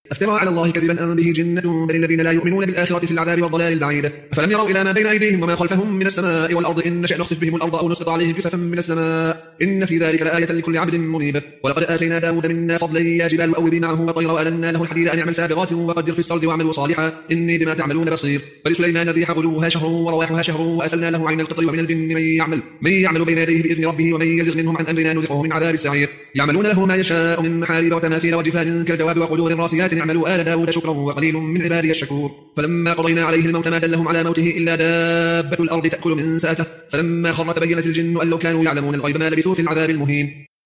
أفترى على الله كذبا أم به جنة، بل الذين لا يؤمنون بالآخرة في العذاب والضلال البعيد. أفلم يروا إلى ما بين أيديهم وما خلفهم من السماء والأرض إن نشأ نخسف بهم الأرض أو نسقط عليهم كسفا من السماء إن في ذلك لآية لكل عبد منيب. ولقد آتينا داود منا فضلا يا جبال أوبي معه والطير وألنا له الحديد أن يعمل سابغات وقدر في السرد واعملوا صالحا إني بما تعملون بصير. ولسليمان الريح غدوها شهر ورواحها شهر وأسلنا له عين القطر ومن الجن من يعمل بين يديه بإذن ربه ومن يزغ منهم عن أمرنا نذقه من عذاب السعير. يعملون له ما يشاء من محاريب وتماثيل وجفان كالجواب وقدور راسيات اعملوا آل داود شكرا وقليل من عبادي الشكور. فلما قضينا عليه الموت ما دلهم على موته إلا دابة الأرض تأكل من سأته فلما خر تبينت الجن أن لو كانوا يعلمون الغيب ما لبثوا في العذاب المهين.